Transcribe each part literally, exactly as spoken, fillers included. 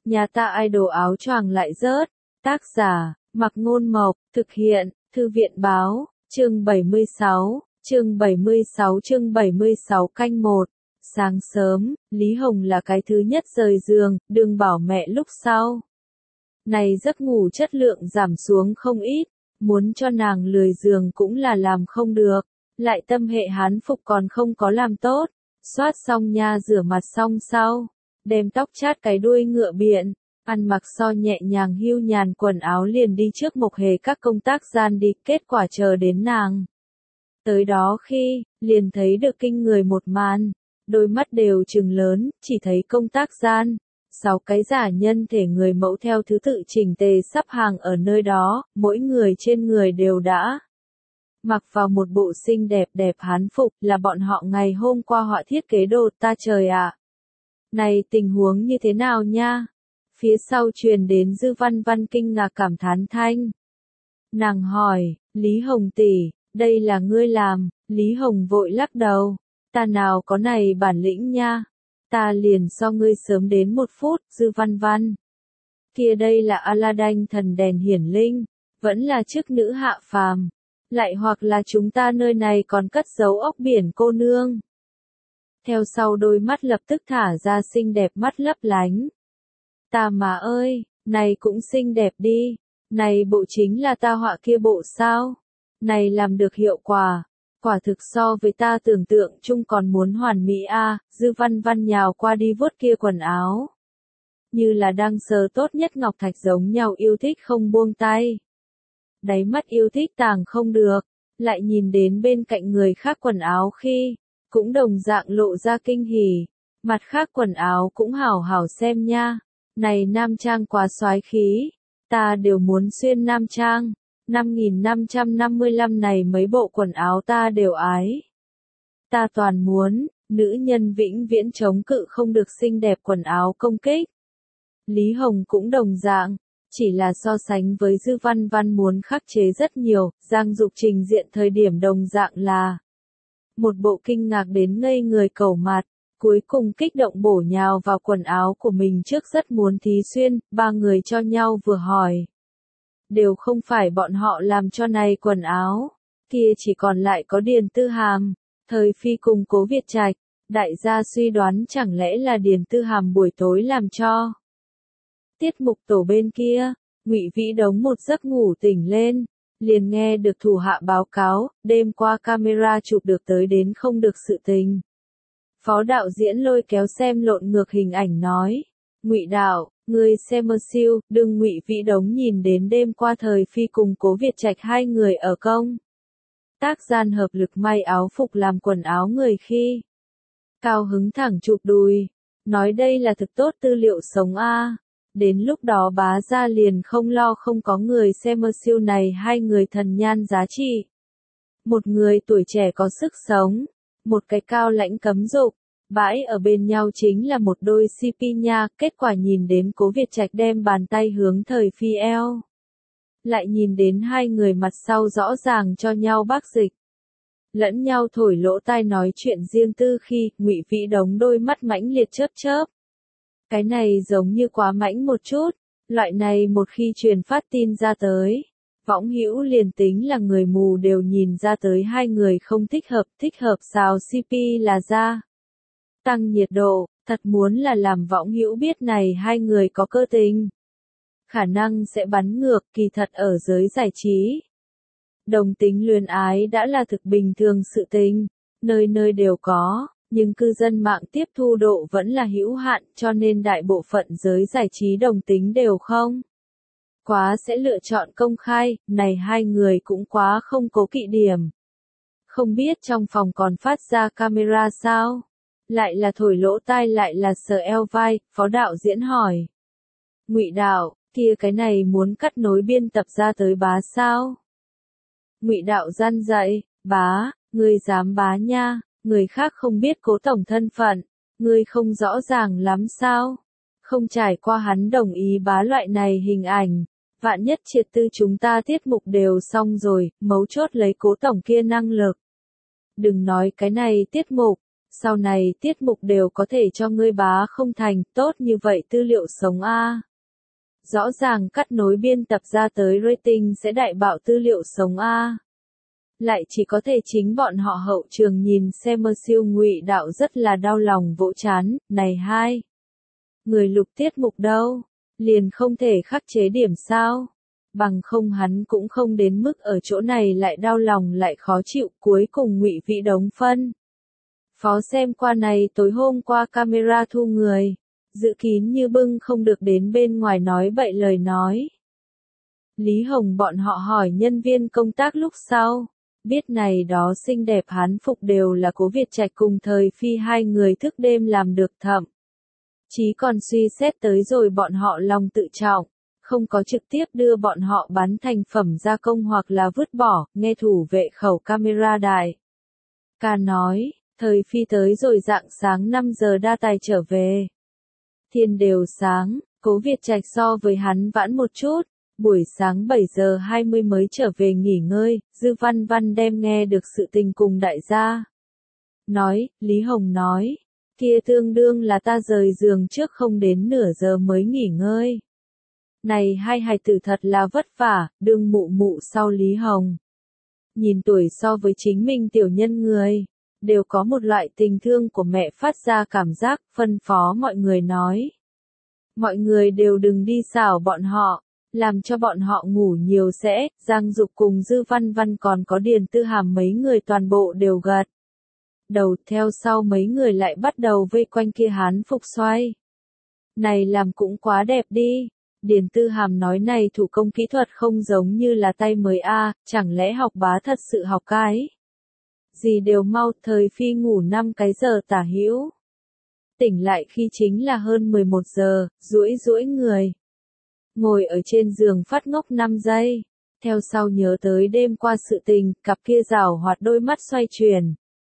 Nhà ta idol áo choàng lại rớt. Tác giả, Mặc Ngôn Mộc, thực hiện, Thư viện Báo, chương bảy mươi sáu, chương bảy mươi sáu chương bảy mươi sáu canh một. Sáng sớm, Lý Hồng là cái thứ nhất rời giường, đừng bảo mẹ lúc sau. Này giấc ngủ chất lượng giảm xuống không ít, muốn cho nàng lười giường cũng là làm không được, lại tâm hệ hán phục còn không có làm tốt, xoát xong nha rửa mặt xong sau, đem tóc chát cái đuôi ngựa biện, ăn mặc so nhẹ nhàng hưu nhàn quần áo liền đi trước Mộc Hề các công tác gian đi, kết quả chờ đến nàng. Tới đó khi, liền thấy được kinh người một màn, đôi mắt đều trừng lớn, chỉ thấy công tác gian. Sáu cái giả nhân thể người mẫu theo thứ tự chỉnh tề sắp hàng ở nơi đó, mỗi người trên người đều đã mặc vào một bộ xinh đẹp đẹp hán phục, là bọn họ ngày hôm qua họa thiết kế đồ, ta trời ạ. Này tình huống như thế nào nha? Phía sau truyền đến Dư Văn Văn kinh ngạc cảm thán thanh. Nàng hỏi, Lý Hồng tỷ, đây là ngươi làm, Lý Hồng vội lắc đầu, ta nào có này bản lĩnh nha. Ta liền so ngươi sớm đến một phút, Dư Văn Văn. Kia đây là Aladdin thần đèn hiển linh, vẫn là chức nữ hạ phàm, lại hoặc là chúng ta nơi này còn cất giấu ốc biển cô nương. Theo sau đôi mắt lập tức thả ra xinh đẹp mắt lấp lánh. Ta mà ơi, này cũng xinh đẹp đi, này bộ chính là ta họa kia bộ sao, này làm được hiệu quả. Quả thực so với ta tưởng tượng chung còn muốn hoàn mỹ a. À, Dư Văn Văn nhào qua đi vuốt kia quần áo. Như là đang sờ tốt nhất ngọc thạch giống nhau yêu thích không buông tay. Đáy mắt yêu thích tàng không được, lại nhìn đến bên cạnh người khác quần áo khi, cũng đồng dạng lộ ra kinh hỉ. Mặt khác quần áo cũng hảo hảo xem nha. Này nam trang quá soái khí, ta đều muốn xuyên nam trang. năm nghìn năm trăm năm mươi lăm này mấy bộ quần áo ta đều ái. Ta toàn muốn, nữ nhân vĩnh viễn chống cự không được xinh đẹp quần áo công kích. Lý Hồng cũng đồng dạng, chỉ là so sánh với Dư Văn Văn muốn khắc chế rất nhiều, Giang Dục trình diện thời điểm đồng dạng là một bộ kinh ngạc đến ngây người cẩu mặt, cuối cùng kích động bổ nhào vào quần áo của mình trước rất muốn thí xuyên, ba người cho nhau vừa hỏi. Đều không phải bọn họ làm cho này quần áo, kia chỉ còn lại có Điền Tư Hàm, Thời Phi cùng Cố Việt Trạch, đại gia suy đoán chẳng lẽ là Điền Tư Hàm buổi tối làm cho. Tiết mục tổ bên kia, Ngụy Vĩ Đống một giấc ngủ tỉnh lên, liền nghe được thủ hạ báo cáo, đêm qua camera chụp được tới đến không được sự tình. Phó đạo diễn lôi kéo xem lộn ngược hình ảnh nói, Ngụy đạo, người xem mơ siêu, đừng Ngụy Vĩ Đống nhìn đến đêm qua Thời Phi cùng Cố Việt Trạch hai người ở công tác gian hợp lực may áo phục làm quần áo người khi. Cao hứng thẳng chụp đùi, nói đây là thực tốt tư liệu sống a. Đến lúc đó bá ra liền không lo không có người xem mơ siêu này hai người thần nhan giá trị. Một người tuổi trẻ có sức sống, một cái cao lãnh cấm dục. Bãi ở bên nhau chính là một đôi xê pê nha, kết quả nhìn đến Cố Việt Trạch đem bàn tay hướng Thời Phi eo. Lại nhìn đến hai người mặt sau rõ ràng cho nhau bác dịch. Lẫn nhau thổi lỗ tai nói chuyện riêng tư khi, Ngụy Vĩ Đống đôi mắt mãnh liệt chớp chớp. Cái này giống như quá mãnh một chút, loại này một khi truyền phát tin ra tới. Võng hữu liền tính là người mù đều nhìn ra tới hai người không thích hợp, thích hợp xào xê pê là ra. Tăng nhiệt độ, thật muốn là làm võng hữu biết này hai người có cơ tình. Khả năng sẽ bắn ngược, kỳ thật ở giới giải trí. Đồng tính luyến ái đã là thực bình thường sự tình, nơi nơi đều có, nhưng cư dân mạng tiếp thu độ vẫn là hữu hạn cho nên đại bộ phận giới giải trí đồng tính đều không. Quá sẽ lựa chọn công khai, này hai người cũng quá không cố kỵ điểm. Không biết trong phòng còn phát ra camera sao? Lại là thổi lỗ tai lại là sờ eo vai, phó đạo diễn hỏi. Ngụy đạo, kia cái này muốn cắt nối biên tập ra tới bá sao? Ngụy đạo gian dạy, bá, ngươi dám bá nha, người khác không biết Cố tổng thân phận, ngươi không rõ ràng lắm sao? Không trải qua hắn đồng ý bá loại này hình ảnh, vạn nhất triệt tư chúng ta tiết mục đều xong rồi, mấu chốt lấy Cố tổng kia năng lực. Đừng nói cái này tiết mục, Sau này tiết mục đều có thể cho ngươi bá không thành, tốt như vậy tư liệu sống a. Rõ ràng cắt nối biên tập ra tới rating sẽ đại bạo tư liệu sống a. Lại chỉ có thể chính bọn họ hậu trường nhìn xem mơ siêu ngụy đạo rất là đau lòng vỗ chán, này hai. Người lục tiết mục đâu, liền không thể khắc chế điểm sao, bằng không hắn cũng không đến mức ở chỗ này lại đau lòng lại khó chịu, cuối cùng ngụy vị đống phân. Phó xem qua này tối hôm qua camera thu người, dự kín như bưng không được đến bên ngoài nói bậy lời nói. Lý Hồng bọn họ hỏi nhân viên công tác lúc sau, biết này đó xinh đẹp hán phục đều là Cố Việt Trạch cùng Thời Phi hai người thức đêm làm được, thậm chí còn suy xét tới rồi bọn họ lòng tự trọng, không có trực tiếp đưa bọn họ bán thành phẩm gia công hoặc là vứt bỏ, nghe thủ vệ khẩu camera đài. Ca nói, Thời Phi tới rồi rạng sáng năm giờ đa tài trở về. Thiên đều sáng, Cố Việt Trạch so với hắn vãn một chút, buổi sáng bảy giờ hai mươi mới trở về nghỉ ngơi, Dư Văn Văn đem nghe được sự tình cùng đại gia. Nói, Lý Hồng nói, kia tương đương là ta rời giường trước không đến nửa giờ mới nghỉ ngơi. Này hai hài tử thật là vất vả, đương mụ mụ sau Lý Hồng. Nhìn tuổi so với chính mình tiểu nhân người, đều có một loại tình thương của mẹ phát ra cảm giác, phân phó mọi người nói. Mọi người đều đừng đi xảo bọn họ, làm cho bọn họ ngủ nhiều sẽ, Giang Dục cùng Dư Văn Văn còn có Điền Tư Hàm mấy người toàn bộ đều gật. Đầu theo sau mấy người lại bắt đầu vây quanh kia hán phục xoay. Này làm cũng quá đẹp đi. Điền Tư Hàm nói này thủ công kỹ thuật không giống như là tay mới a, à, chẳng lẽ học bá thật sự học cái. Gì đều mau, Thời Phi ngủ năm cái giờ tả hữu. Tỉnh lại khi chính là hơn mười một giờ, duỗi duỗi người. Ngồi ở trên giường phát ngốc năm giây. Theo sau nhớ tới đêm qua sự tình, cặp kia rảo hoạt đôi mắt xoay chuyển.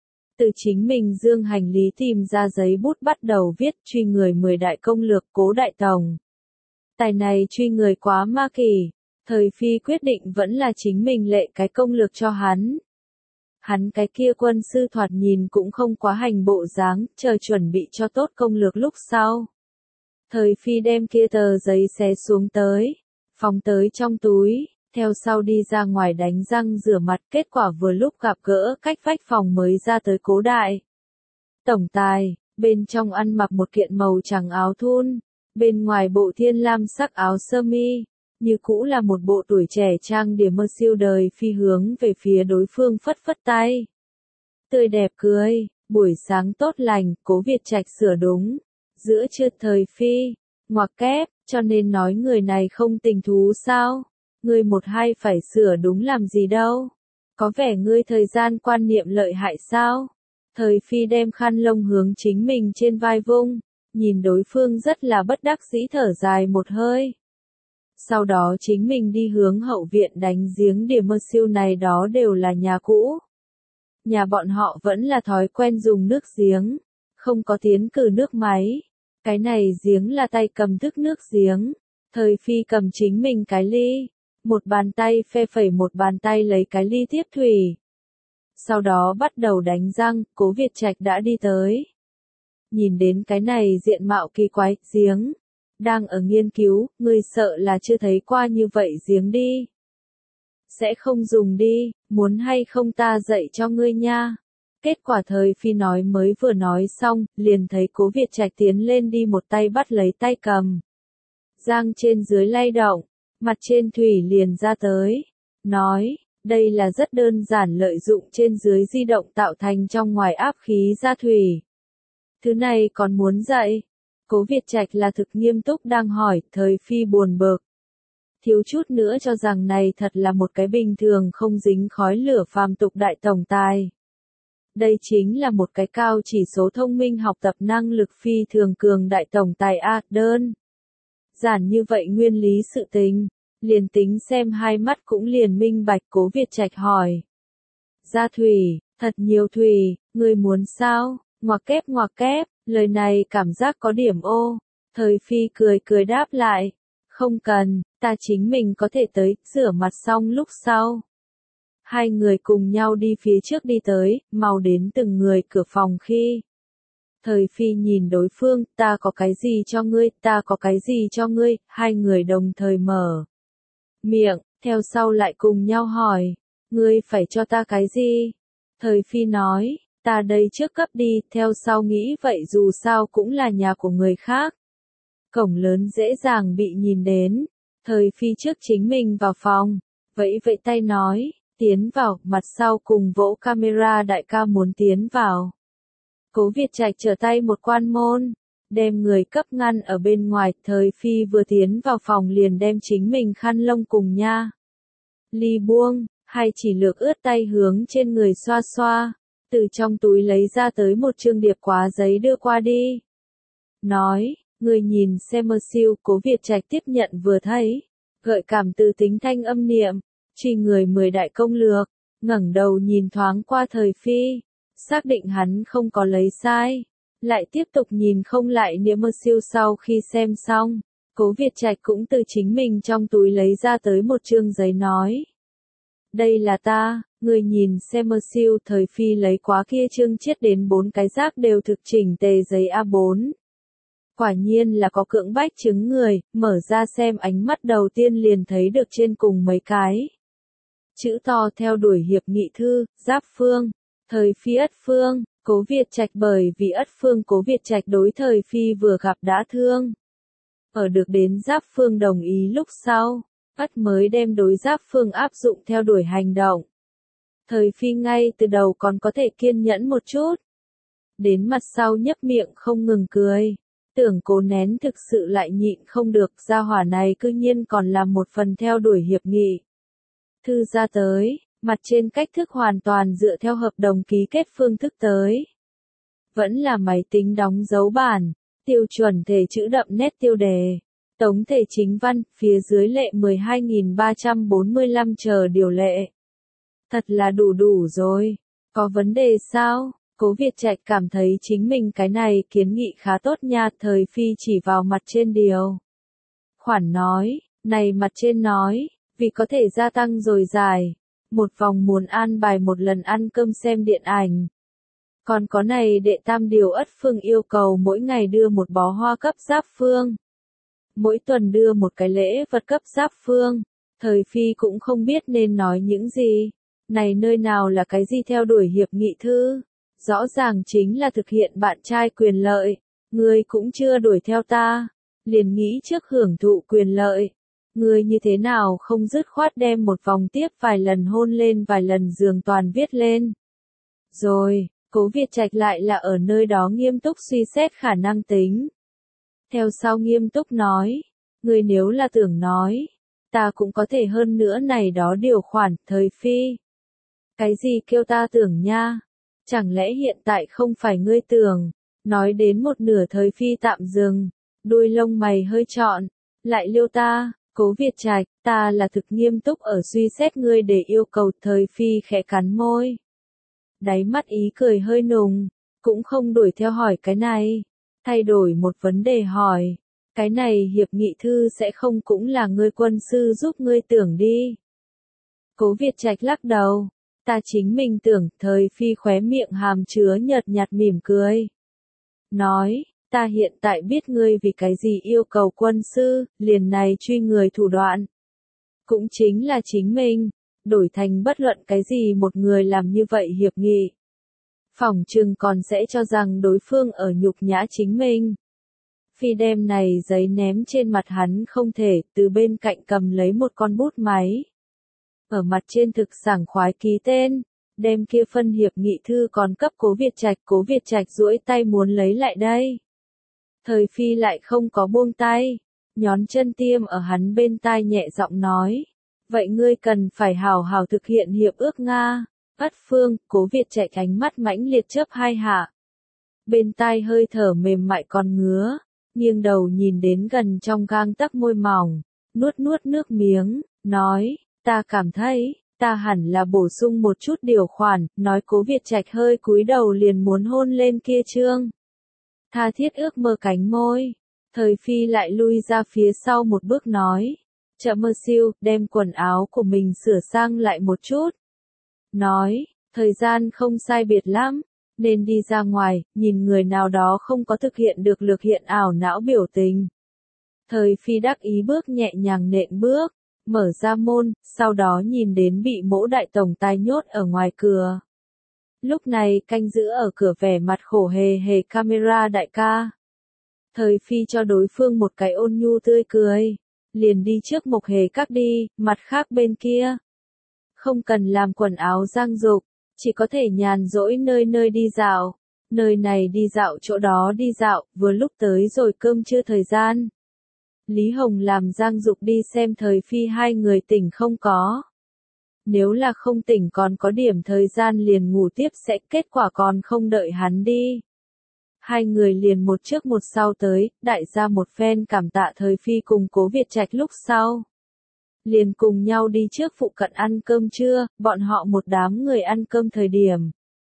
Từ chính mình dương hành lý tìm ra giấy bút bắt đầu viết truy người mười đại công lược Cố Đại Tổng. Tài này truy người quá ma kỳ, Thời Phi quyết định vẫn là chính mình lệ cái công lược cho hắn. Hắn cái kia quân sư thoạt nhìn cũng không quá hành bộ dáng, chờ chuẩn bị cho tốt công lược lúc sau. Thời Phi đem kia tờ giấy xé xuống tới, phóng tới trong túi, theo sau đi ra ngoài đánh răng rửa mặt, kết quả vừa lúc gặp gỡ cách vách phòng mới ra tới Cố Đại Tổng Tài, bên trong ăn mặc một kiện màu trắng áo thun, bên ngoài bộ thiên lam sắc áo sơ mi, như cũ là một bộ tuổi trẻ trang điểm mơ siêu đời Phi hướng về phía đối phương phất phất tay. Tươi đẹp cười, buổi sáng tốt lành, Cố Việt Trạch sửa đúng. Giữa trưa Thời Phi, ngoặc kép, cho nên nói người này không tình thú sao? Ngươi một hai phải sửa đúng làm gì đâu? Có vẻ ngươi thời gian quan niệm lợi hại sao? Thời Phi đem khăn lông hướng chính mình trên vai vung, nhìn đối phương rất là bất đắc dĩ thở dài một hơi. Sau đó chính mình đi hướng hậu viện đánh giếng điểm mơ siêu này đó đều là nhà cũ. Nhà bọn họ vẫn là thói quen dùng nước giếng, không có tiến cử nước máy. Cái này giếng là tay cầm thức nước giếng. Thời Phi cầm chính mình cái ly, một bàn tay phe phẩy một bàn tay lấy cái ly tiếp thủy. Sau đó bắt đầu đánh răng, Cố Việt Trạch đã đi tới. Nhìn đến cái này diện mạo kỳ quái, giếng. Đang ở nghiên cứu, ngươi sợ là chưa thấy qua như vậy giếng đi. Sẽ không dùng đi, muốn hay không ta dạy cho ngươi nha. Kết quả Thời Phi nói mới vừa nói xong, liền thấy Cố Việt Trạch tiến lên đi một tay bắt lấy tay cầm. Giang trên dưới lay động, mặt trên thủy liền ra tới. Nói, đây là rất đơn giản lợi dụng trên dưới di động tạo thành trong ngoài áp khí ra thủy. Thứ này còn muốn dạy. Cố Việt Trạch là thực nghiêm túc đang hỏi, Thời Phi buồn bực. Thiếu chút nữa cho rằng này thật là một cái bình thường không dính khói lửa phàm tục đại tổng tài. Đây chính là một cái cao chỉ số thông minh học tập năng lực phi thường cường đại tổng tài A, đơn. Giản như vậy nguyên lý sự tình, liền tính xem hai mắt cũng liền minh bạch. Cố Việt Trạch hỏi. Ra thủy, thật nhiều thủy, ngươi muốn sao? Ngoặc kép ngoặc kép, lời này cảm giác có điểm ô. Thời Phi cười cười đáp lại. Không cần, ta chính mình có thể tới, rửa mặt xong lúc sau. Hai người cùng nhau đi phía trước đi tới, mau đến từng người cửa phòng khi. Thời Phi nhìn đối phương, ta có cái gì cho ngươi, ta có cái gì cho ngươi, hai người đồng thời mở miệng, theo sau lại cùng nhau hỏi, ngươi phải cho ta cái gì? Thời Phi nói, ta đây trước cấp đi, theo sau nghĩ vậy dù sao cũng là nhà của người khác. Cổng lớn dễ dàng bị nhìn đến, Thời Phi trước chính mình vào phòng, vẫy vẫy tay nói, tiến vào, mặt sau cùng vỗ camera đại ca muốn tiến vào. Cố Việt Trạch trở tay một quan môn, đem người cấp ngăn ở bên ngoài, Thời Phi vừa tiến vào phòng liền đem chính mình khăn lông cùng nha. Ly buông, hay chỉ lược ướt tay hướng trên người xoa xoa, từ trong túi lấy ra tới một chương điệp quá giấy đưa qua đi. Nói, người nhìn xem mơ siêu, Cố Việt Trạch tiếp nhận vừa thấy, gợi cảm từ tính thanh âm niệm, truy người mười đại công lược, ngẩng đầu nhìn thoáng qua Thời Phi, xác định hắn không có lấy sai, lại tiếp tục nhìn không lại niệm mơ siêu. Sau khi xem xong, Cố Việt Trạch cũng từ chính mình trong túi lấy ra tới một chương giấy nói. Đây là ta, người nhìn xem mơ siêu. Thời Phi lấy quá kia chương chiết đến bốn cái rác đều thực chỉnh tề giấy A bốn. Quả nhiên là có cưỡng bách chứng người, mở ra xem ánh mắt đầu tiên liền thấy được trên cùng mấy cái. Chữ to theo đuổi hiệp nghị thư, Giáp Phương, Thời Phi Ất Phương, Cố Việt Trạch bởi vì Ất Phương Cố Việt Trạch đối Thời Phi vừa gặp đã thương. Ở được đến Giáp Phương đồng ý lúc sau, Ất mới đem đối Giáp Phương áp dụng theo đuổi hành động. Thời Phi ngay từ đầu còn có thể kiên nhẫn một chút. Đến mặt sau nhấp miệng không ngừng cười. Tưởng cố nén thực sự lại nhịn không được, gia hỏa này cư nhiên còn là một phần theo đuổi hiệp nghị. Thư ra tới, mặt trên cách thức hoàn toàn dựa theo hợp đồng ký kết phương thức tới. Vẫn là máy tính đóng dấu bản, tiêu chuẩn thể chữ đậm nét tiêu đề, tống thể chính văn, phía dưới lệ mười hai nghìn ba trăm bốn mươi lăm chờ điều lệ. Thật là đủ đủ rồi, có vấn đề sao? Cố Việt Trạch cảm thấy chính mình cái này kiến nghị khá tốt nha. Thời Phi chỉ vào mặt trên điều khoản nói, này mặt trên nói, vì có thể gia tăng dồi dài, một vòng muốn an bài một lần ăn cơm xem điện ảnh. Còn có này đệ tam điều Ất Phương yêu cầu mỗi ngày đưa một bó hoa cấp Giáp Phương. Mỗi tuần đưa một cái lễ vật cấp Giáp Phương. Thời Phi cũng không biết nên nói những gì. Này nơi nào là cái gì theo đuổi hiệp nghị thư? Rõ ràng chính là thực hiện bạn trai quyền lợi. Ngươi cũng chưa đuổi theo ta, liền nghĩ trước hưởng thụ quyền lợi. Ngươi như thế nào không dứt khoát đem một vòng tiếp vài lần hôn lên vài lần giường toàn viết lên. Rồi, Cố Việt Trạch lại là ở nơi đó nghiêm túc suy xét khả năng tính. Theo sau nghiêm túc nói, ngươi nếu là tưởng nói, ta cũng có thể hơn nữa này đó điều khoản. Thời Phi, cái gì kêu ta tưởng nha? Chẳng lẽ hiện tại không phải ngươi tưởng? Nói đến một nửa Thời Phi tạm dừng, đuôi lông mày hơi trọn, lại liêu ta. Cố Việt Trạch, ta là thực nghiêm túc ở suy xét ngươi để yêu cầu. Thời Phi khẽ cắn môi, đáy mắt ý cười hơi nùng, cũng không đuổi theo hỏi cái này, thay đổi một vấn đề hỏi, cái này hiệp nghị thư sẽ không cũng là ngươi quân sư giúp ngươi tưởng đi. Cố Việt Trạch lắc đầu, ta chính mình tưởng. Thời Phi khóe miệng hàm chứa nhợt nhạt mỉm cười, nói, ta hiện tại biết ngươi vì cái gì yêu cầu quân sư, liền này truy người thủ đoạn. Cũng chính là chính mình, đổi thành bất luận cái gì một người làm như vậy hiệp nghị. Phỏng chừng còn sẽ cho rằng đối phương ở nhục nhã chính mình. Phi đem này giấy ném trên mặt hắn không thể, từ bên cạnh cầm lấy một con bút máy. Ở mặt trên thực sảng khoái ký tên, đem kia phân hiệp nghị thư còn cấp Cố Việt Trạch. Cố Việt Trạch duỗi tay muốn lấy lại đây. Thời Phi lại không có buông tay, nhón chân tiêm ở hắn bên tai nhẹ giọng nói, vậy ngươi cần phải hào hào thực hiện hiệp ước Nga. Ất Phương, Cố Việt Trạch ánh mắt mãnh liệt chớp hai hạ. Bên tai hơi thở mềm mại còn ngứa, nghiêng đầu nhìn đến gần trong gang tấc môi mỏng, nuốt nuốt nước miếng, nói, ta cảm thấy, ta hẳn là bổ sung một chút điều khoản. Nói Cố Việt Trạch hơi cúi đầu liền muốn hôn lên kia chương tha thiết ước mơ cánh môi. Thời Phi lại lui ra phía sau một bước nói, chậm mơ siêu, đem quần áo của mình sửa sang lại một chút. nói, thời gian không sai biệt lắm, nên đi ra ngoài, nhìn người nào đó không có thực hiện được lực hiện ảo não biểu tình. Thời Phi đắc ý bước nhẹ nhàng nện bước, mở ra môn, sau đó nhìn đến bị Mỗ đại tổng tài nhốt ở ngoài cửa. Lúc này canh giữ ở cửa vẻ mặt khổ hề hề camera đại ca. Thời Phi cho đối phương một cái ôn nhu tươi cười, liền đi trước Mộc Hề Các đi, mặt khác bên kia. Không cần làm quần áo giang dục, chỉ có thể nhàn rỗi nơi nơi đi dạo, nơi này đi dạo chỗ đó đi dạo, vừa lúc tới rồi cơm trưa thời gian. Lý Hồng làm Giang Dục đi xem Thời Phi hai người tỉnh không có. Nếu là không tỉnh còn có điểm thời gian liền ngủ tiếp sẽ kết quả còn không đợi hắn đi. Hai người liền một trước một sau tới, đại gia một phen cảm tạ Thời Phi cùng Cố Việt Trạch lúc sau. Liền cùng nhau đi trước phụ cận ăn cơm trưa, bọn họ một đám người ăn cơm thời điểm.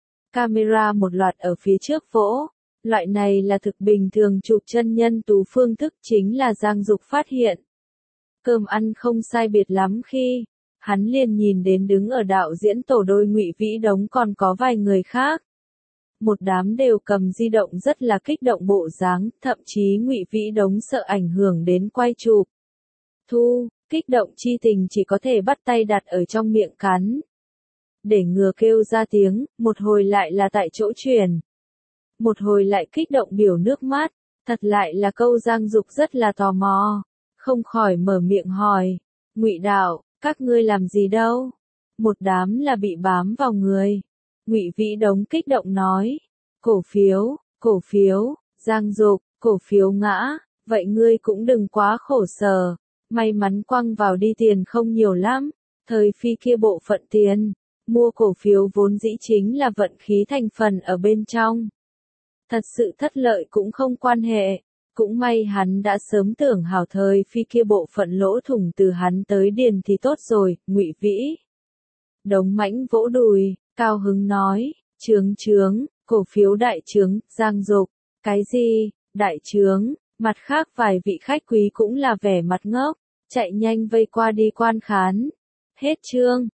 Camera một loạt ở phía trước vỗ. Loại này là thực bình thường chụp chân nhân tú phương thức chính là Giang Dục phát hiện. Cơm ăn không sai biệt lắm khi, hắn liền nhìn đến đứng ở đạo diễn tổ đôi Ngụy Vĩ Đống còn có vài người khác. Một đám đều cầm di động rất là kích động bộ dáng, thậm chí Ngụy Vĩ Đống sợ ảnh hưởng đến quay chụp. Thu, kích động chi tình chỉ có thể bắt tay đặt ở trong miệng cắn. Để ngừa kêu ra tiếng, một hồi lại là tại chỗ truyền. Một hồi lại kích động biểu nước mắt, thật lại là câu Giang Dục rất là tò mò, không khỏi mở miệng hỏi, Ngụy đạo, các ngươi làm gì đâu? Một đám là bị bám vào người. Ngụy Vĩ Đống kích động nói, cổ phiếu, cổ phiếu, Giang Dục, cổ phiếu ngã, vậy ngươi cũng đừng quá khổ sở, may mắn quăng vào đi tiền không nhiều lắm, Thời Phi kia bộ phận tiền, mua cổ phiếu vốn dĩ chính là vận khí thành phần ở bên trong. Thật sự thất lợi cũng không quan hệ, cũng may hắn đã sớm tưởng hảo Thời Phi kia bộ phận lỗ thủng từ hắn tới điền thì tốt rồi, Ngụy Vĩ Đống mãnh vỗ đùi, cao hứng nói, trướng trướng, cổ phiếu đại trướng, Giang Dục, cái gì, đại trướng, mặt khác vài vị khách quý cũng là vẻ mặt ngốc, chạy nhanh vây qua đi quan khán. Hết chương.